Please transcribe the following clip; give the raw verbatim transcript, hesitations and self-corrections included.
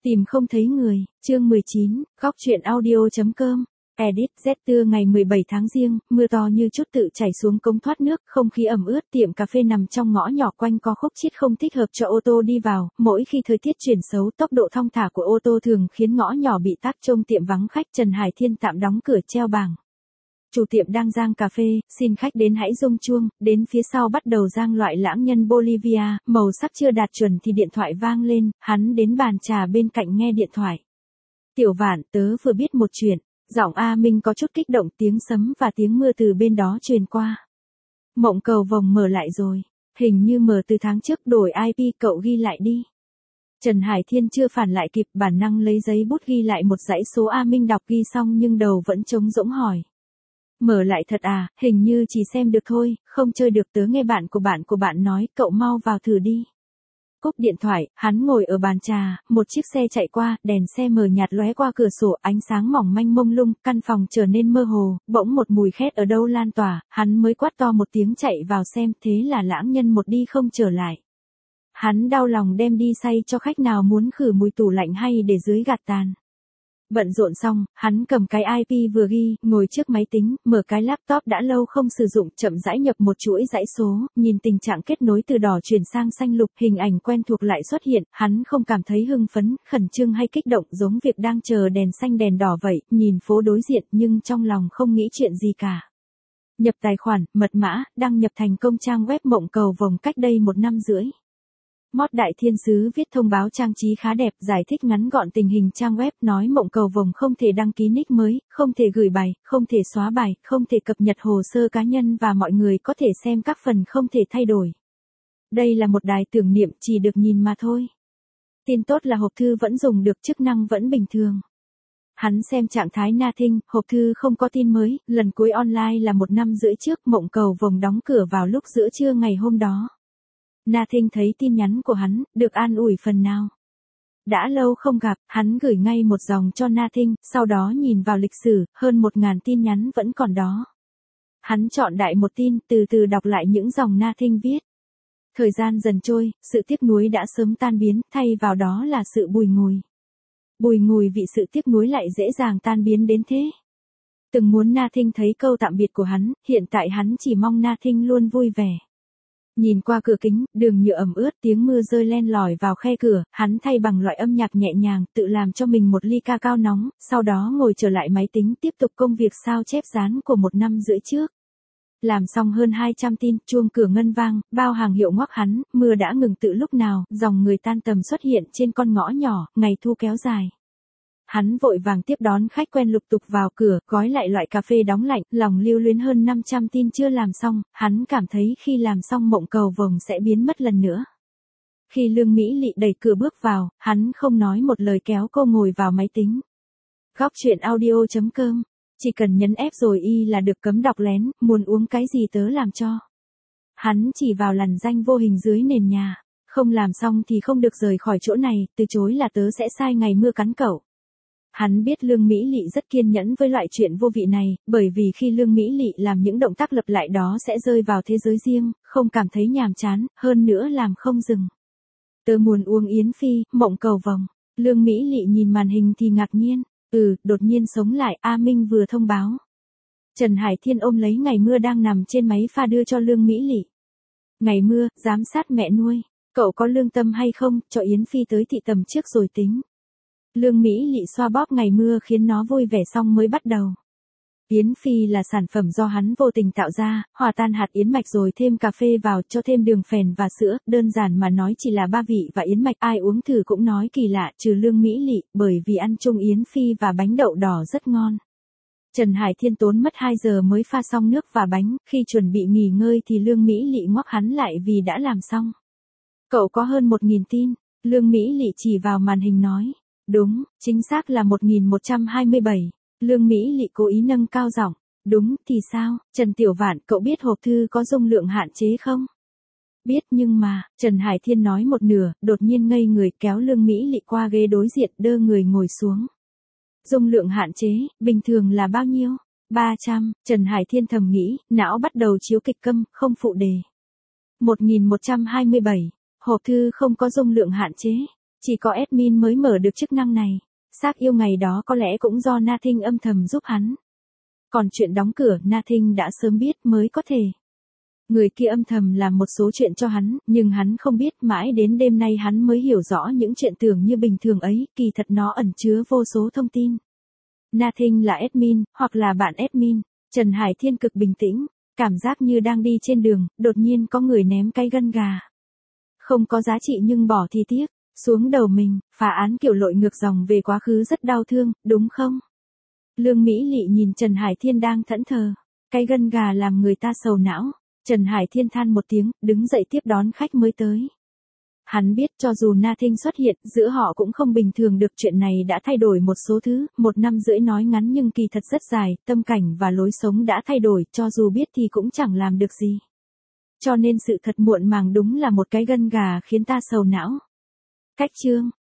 Tìm không thấy người, chương mười chín, góc truyện audio.com. Edit Z trưa ngày mười bảy tháng Giêng, mưa to như chút tự chảy xuống cống thoát nước, không khí ẩm ướt, tiệm cà phê nằm trong ngõ nhỏ quanh co khúc chiết không thích hợp cho ô tô đi vào, mỗi khi thời tiết chuyển xấu, tốc độ thong thả của ô tô thường khiến ngõ nhỏ bị tắc trông tiệm vắng khách. Trần Hải Thiên tạm đóng cửa treo bảng. Chủ tiệm đang rang cà phê, xin khách đến hãy rung chuông, đến phía sau bắt đầu rang loại lãng nhân Bolivia, màu sắc chưa đạt chuẩn thì điện thoại vang lên, hắn đến bàn trà bên cạnh nghe điện thoại. Tiểu Vạn, tớ vừa biết một chuyện, giọng A Minh có chút kích động, tiếng sấm và tiếng mưa từ bên đó truyền qua. Mộng cầu vồng mở lại rồi, hình như mở từ tháng trước, đổi i pê, cậu ghi lại đi. Trần Hải Thiên chưa phản lại kịp, bản năng lấy giấy bút ghi lại một dãy số. A Minh đọc ghi xong nhưng đầu vẫn trống rỗng hỏi. Mở lại thật à, hình như chỉ xem được thôi, không chơi được, tớ nghe bạn của bạn của bạn nói, cậu mau vào thử đi. Cúp điện thoại, hắn ngồi ở bàn trà, một chiếc xe chạy qua, đèn xe mờ nhạt lóe qua cửa sổ, ánh sáng mỏng manh mông lung, căn phòng trở nên mơ hồ, bỗng một mùi khét ở đâu lan tỏa, hắn mới quát to một tiếng chạy vào xem, thế là lãng nhân một đi không trở lại. Hắn đau lòng đem đi xay cho khách nào muốn khử mùi tủ lạnh hay để dưới gạt tàn. Bận rộn xong, hắn cầm cái i pê vừa ghi, ngồi trước máy tính, mở cái laptop đã lâu không sử dụng, chậm rãi nhập một chuỗi dãy số, nhìn tình trạng kết nối từ đỏ chuyển sang xanh lục, hình ảnh quen thuộc lại xuất hiện, hắn không cảm thấy hưng phấn, khẩn trương hay kích động, giống việc đang chờ đèn xanh đèn đỏ vậy, nhìn phố đối diện nhưng trong lòng không nghĩ chuyện gì cả. Nhập tài khoản, mật mã, đăng nhập thành công trang web Mộng Cầu Vồng cách đây một năm rưỡi. Mod Đại Thiên Sứ viết thông báo trang trí khá đẹp, giải thích ngắn gọn tình hình trang web, nói Mộng Cầu Vồng không thể đăng ký nick mới, không thể gửi bài, không thể xóa bài, không thể cập nhật hồ sơ cá nhân và mọi người có thể xem các phần không thể thay đổi. Đây là một đài tưởng niệm, chỉ được nhìn mà thôi. Tin tốt là hộp thư vẫn dùng được, chức năng vẫn bình thường. Hắn xem trạng thái nothing, hộp thư không có tin mới, lần cuối online là một năm rưỡi trước, Mộng Cầu Vồng đóng cửa vào lúc giữa trưa ngày hôm đó. Nothing thấy tin nhắn của hắn, được an ủi phần nào. Đã lâu không gặp, hắn gửi ngay một dòng cho Nothing, sau đó nhìn vào lịch sử, hơn một ngàn tin nhắn vẫn còn đó. Hắn chọn đại một tin, từ từ đọc lại những dòng Nothing viết. Thời gian dần trôi, sự tiếc nuối đã sớm tan biến, thay vào đó là sự bùi ngùi. Bùi ngùi vì sự tiếc nuối lại dễ dàng tan biến đến thế. Từng muốn Nothing thấy câu tạm biệt của hắn, hiện tại hắn chỉ mong Nothing luôn vui vẻ. Nhìn qua cửa kính, đường nhựa ẩm ướt, tiếng mưa rơi len lỏi vào khe cửa, hắn thay bằng loại âm nhạc nhẹ nhàng, tự làm cho mình một ly ca cao nóng, sau đó ngồi trở lại máy tính tiếp tục công việc sao chép dán của một năm rưỡi trước. Làm xong hơn hai trăm tin, chuông cửa ngân vang, bao hàng hiệu ngoắc hắn, mưa đã ngừng từ lúc nào, dòng người tan tầm xuất hiện trên con ngõ nhỏ, ngày thu kéo dài. Hắn vội vàng tiếp đón khách quen lục tục vào cửa, gói lại loại cà phê đóng lạnh, lòng lưu luyến hơn năm trăm tin chưa làm xong, hắn cảm thấy khi làm xong Mộng Cầu Vồng sẽ biến mất lần nữa. Khi Lương Mỹ Lị đẩy cửa bước vào, hắn không nói một lời kéo cô ngồi vào máy tính. Góc truyện audio.com, chỉ cần nhấn F rồi Y là được cấm đọc lén, muốn uống cái gì tớ làm cho. Hắn chỉ vào lằn ranh vô hình dưới nền nhà, không làm xong thì không được rời khỏi chỗ này, từ chối là tớ sẽ sai ngày mưa cắn cậu. Hắn biết Lương Mỹ Lị rất kiên nhẫn với loại chuyện vô vị này, bởi vì khi Lương Mỹ Lị làm những động tác lặp lại đó sẽ rơi vào thế giới riêng, không cảm thấy nhàm chán, hơn nữa làm không dừng. Tớ muốn uống Yến Phi, Mộng Cầu Vồng. Lương Mỹ Lị nhìn màn hình thì ngạc nhiên, ừ, đột nhiên sống lại, A Minh vừa thông báo. Trần Hải Thiên ôm lấy Ngày Mưa đang nằm trên máy pha đưa cho Lương Mỹ Lị. Ngày Mưa, giám sát mẹ nuôi, cậu có lương tâm hay không, cho Yến Phi tới thị tầm trước rồi tính. Lương Mỹ Lị xoa bóp Ngày Mưa khiến nó vui vẻ xong mới bắt đầu. Yến Phi là sản phẩm do hắn vô tình tạo ra, hòa tan hạt yến mạch rồi thêm cà phê vào, cho thêm đường phèn và sữa, đơn giản mà nói chỉ là ba vị và yến mạch, ai uống thử cũng nói kỳ lạ, trừ Lương Mỹ Lị, bởi vì ăn chung Yến Phi và bánh đậu đỏ rất ngon. Trần Hải Thiên tốn mất hai giờ mới pha xong nước và bánh, khi chuẩn bị nghỉ ngơi thì Lương Mỹ Lị ngoắc hắn lại vì đã làm xong. Cậu có hơn một nghìn tin, Lương Mỹ Lị chỉ vào màn hình nói. Đúng, chính xác là một nghìn một trăm hai mươi bảy. Lương Mỹ Lị cố ý nâng cao giọng. Đúng, thì sao, Trần Tiểu Vạn, cậu biết hộp thư có dung lượng hạn chế không? Biết nhưng mà, Trần Hải Thiên nói một nửa, đột nhiên ngây người kéo Lương Mỹ Lị qua ghế đối diện đơ người ngồi xuống. Dung lượng hạn chế, bình thường là bao nhiêu? ba trăm, Trần Hải Thiên thầm nghĩ, não bắt đầu chiếu kịch câm, không phụ đề. một nghìn một trăm hai mươi bảy, hộp thư không có dung lượng hạn chế. Chỉ có admin mới mở được chức năng này. Xác yêu ngày đó có lẽ cũng do Nothing âm thầm giúp hắn. Còn chuyện đóng cửa Nothing đã sớm biết mới có thể. Người kia âm thầm làm một số chuyện cho hắn, nhưng hắn không biết, mãi đến đêm nay hắn mới hiểu rõ những chuyện tưởng như bình thường ấy, kỳ thật nó ẩn chứa vô số thông tin. Nothing là admin, hoặc là bạn admin. Trần Hải Thiên cực bình tĩnh, cảm giác như đang đi trên đường, đột nhiên có người ném cái gân gà. Không có giá trị nhưng bỏ thì tiếc, xuống đầu mình, phá án kiểu lội ngược dòng về quá khứ rất đau thương, đúng không? Lương Mỹ Lị nhìn Trần Hải Thiên đang thẫn thờ, cái gân gà làm người ta sầu não. Trần Hải Thiên than một tiếng, đứng dậy tiếp đón khách mới tới. Hắn biết cho dù Nothing xuất hiện, giữa họ cũng không bình thường được, chuyện này đã thay đổi một số thứ, một năm rưỡi nói ngắn nhưng kỳ thật rất dài, tâm cảnh và lối sống đã thay đổi, cho dù biết thì cũng chẳng làm được gì. Cho nên sự thật muộn màng đúng là một cái gân gà khiến ta sầu não. Cách chương